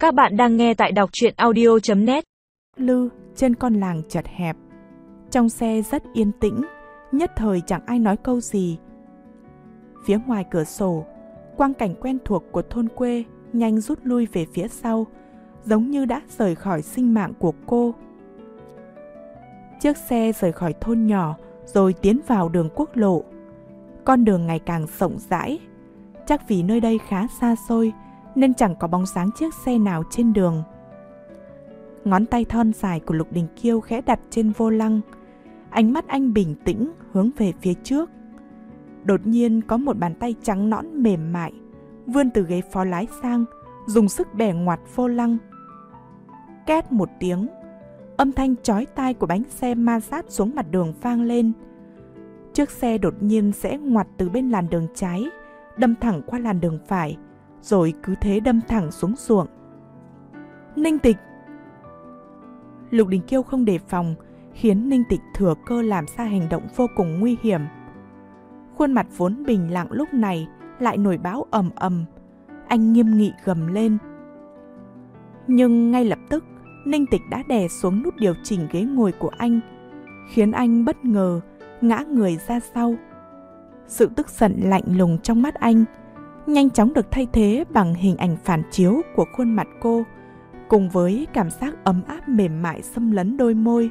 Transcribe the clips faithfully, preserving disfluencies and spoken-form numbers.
Các bạn đang nghe tại đọc truyện audio chấm net. Lư trên con làng chật hẹp. Trong xe rất yên tĩnh, nhất thời chẳng ai nói câu gì. Phía ngoài cửa sổ, quang cảnh quen thuộc của thôn quê nhanh rút lui về phía sau, giống như đã rời khỏi sinh mạng của cô. Chiếc xe rời khỏi thôn nhỏ rồi tiến vào đường quốc lộ. Con đường ngày càng rộng rãi. Chắc vì nơi đây khá xa xôi nên chẳng có bóng dáng chiếc xe nào trên đường. Ngón tay thon dài của Lục Đình Kiêu khẽ đặt trên vô lăng. Ánh mắt anh bình tĩnh hướng về phía trước. Đột nhiên có một bàn tay trắng nõn mềm mại vươn từ ghế phó lái sang, dùng sức bẻ ngoặt vô lăng. Két một tiếng, âm thanh chói tai của bánh xe ma sát xuống mặt đường vang lên. Chiếc xe đột nhiên sẽ ngoặt từ bên làn đường trái, đâm thẳng qua làn đường phải, rồi cứ thế đâm thẳng xuống ruộng. Ninh Tịch! Lục Đình Kiêu không đề phòng, khiến Ninh Tịch thừa cơ làm ra hành động vô cùng nguy hiểm. Khuôn mặt vốn bình lặng lúc này lại nổi bão ầm ầm. Anh nghiêm nghị gầm lên. Nhưng ngay lập tức, Ninh Tịch đã đè xuống nút điều chỉnh ghế ngồi của anh, khiến anh bất ngờ ngã người ra sau. Sự tức giận lạnh lùng trong mắt anh nhanh chóng được thay thế bằng hình ảnh phản chiếu của khuôn mặt cô, cùng với cảm giác ấm áp mềm mại xâm lấn đôi môi.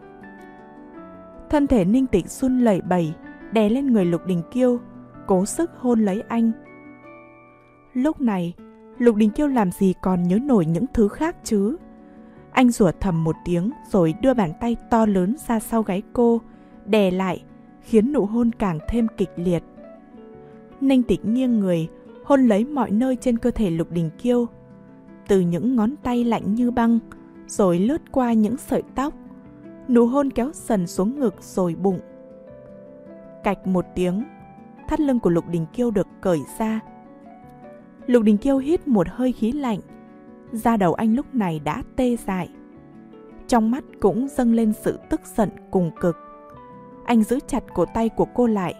Thân thể Ninh Tịch run lẩy bẩy, đè lên người Lục Đình Kiêu, cố sức hôn lấy anh. Lúc này, Lục Đình Kiêu làm gì còn nhớ nổi những thứ khác chứ. Anh rủa thầm một tiếng rồi đưa bàn tay to lớn ra sau gáy cô, đè lại, khiến nụ hôn càng thêm kịch liệt. Ninh Tịch nghiêng người, hôn lấy mọi nơi trên cơ thể Lục Đình Kiêu, từ những ngón tay lạnh như băng, rồi lướt qua những sợi tóc. Nụ hôn kéo dần xuống ngực rồi bụng. Cạch một tiếng, thắt lưng của Lục Đình Kiêu được cởi ra. Lục Đình Kiêu hít một hơi khí lạnh, da đầu anh lúc này đã tê dại. Trong mắt cũng dâng lên sự tức giận cùng cực. Anh giữ chặt cổ tay của cô lại.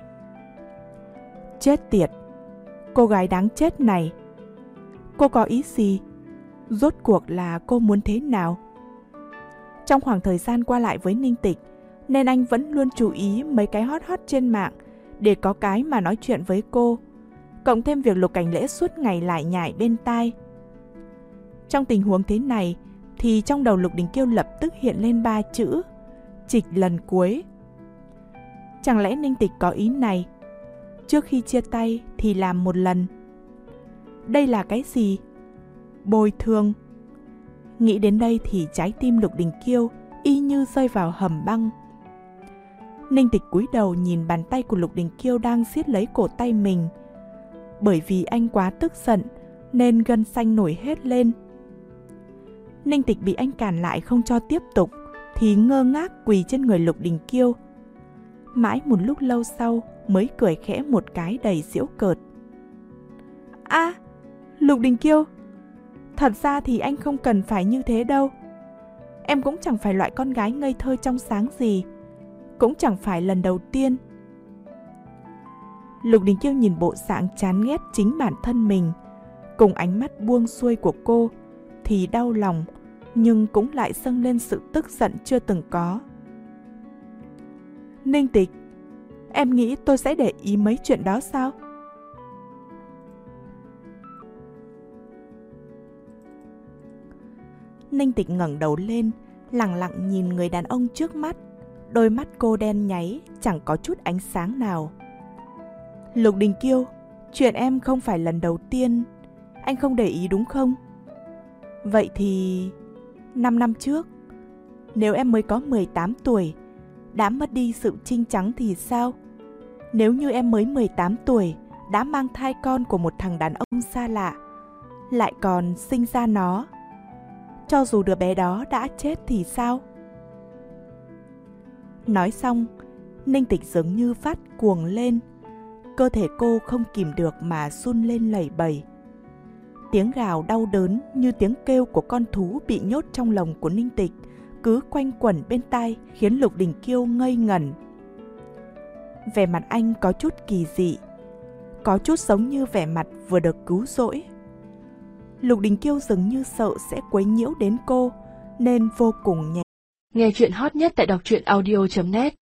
Chết tiệt! Cô gái đáng chết này! Cô có ý gì? Rốt cuộc là cô muốn thế nào? Trong khoảng thời gian qua lại với Ninh Tịch, nên anh vẫn luôn chú ý mấy cái hot hot trên mạng để có cái mà nói chuyện với cô. Cộng thêm việc Lục Cảnh Lễ suốt ngày lải nhải bên tai. Trong tình huống thế này thì trong đầu Lục Đình Kiêu lập tức hiện lên ba chữ: trịch lần cuối. Chẳng lẽ Ninh Tịch có ý này? Trước khi chia tay thì làm một lần. Đây là cái gì? Bồi thường. Nghĩ đến đây thì trái tim Lục Đình Kiêu y như rơi vào hầm băng. Ninh Tịch cúi đầu nhìn bàn tay của Lục Đình Kiêu đang siết lấy cổ tay mình. Bởi vì anh quá tức giận nên gân xanh nổi hết lên. Ninh Tịch bị anh cản lại không cho tiếp tục thì ngơ ngác quỳ trên người Lục Đình Kiêu. Mãi một lúc lâu sau mới cười khẽ một cái đầy giễu cợt. À, à, Lục Đình Kiêu, thật ra thì anh không cần phải như thế đâu. Em cũng chẳng phải loại con gái ngây thơ trong sáng gì, cũng chẳng phải lần đầu tiên. Lục Đình Kiêu nhìn bộ dạng chán ghét chính bản thân mình, cùng ánh mắt buông xuôi của cô thì đau lòng, nhưng cũng lại dâng lên sự tức giận chưa từng có. Ninh Tịch, em nghĩ tôi sẽ để ý mấy chuyện đó sao? Ninh Tịch ngẩng đầu lên, lẳng lặng nhìn người đàn ông trước mắt. Đôi mắt cô đen nháy, chẳng có chút ánh sáng nào. Lục Đình Kiêu, chuyện em không phải lần đầu tiên. Anh không để ý đúng không? Vậy thì... năm năm trước, nếu em mới có mười tám tuổi, đã mất đi sự trinh trắng thì sao? Nếu như em mới mười tám tuổi, đã mang thai con của một thằng đàn ông xa lạ, lại còn sinh ra nó, cho dù đứa bé đó đã chết thì sao? Nói xong, Ninh Tịch dường như phát cuồng lên. Cơ thể cô không kìm được mà run lên lẩy bẩy. Tiếng gào đau đớn như tiếng kêu của con thú bị nhốt trong lồng của Ninh Tịch cứ quanh quẩn bên tai, khiến Lục Đình Kiêu ngây ngẩn. Vẻ mặt anh có chút kỳ dị, có chút giống như vẻ mặt vừa được cứu rỗi. Lục Đình Kiêu dường như sợ sẽ quấy nhiễu đến cô, nên vô cùng nhẹ. Nghe chuyện hot nhất tại đọc truyện audio chấm net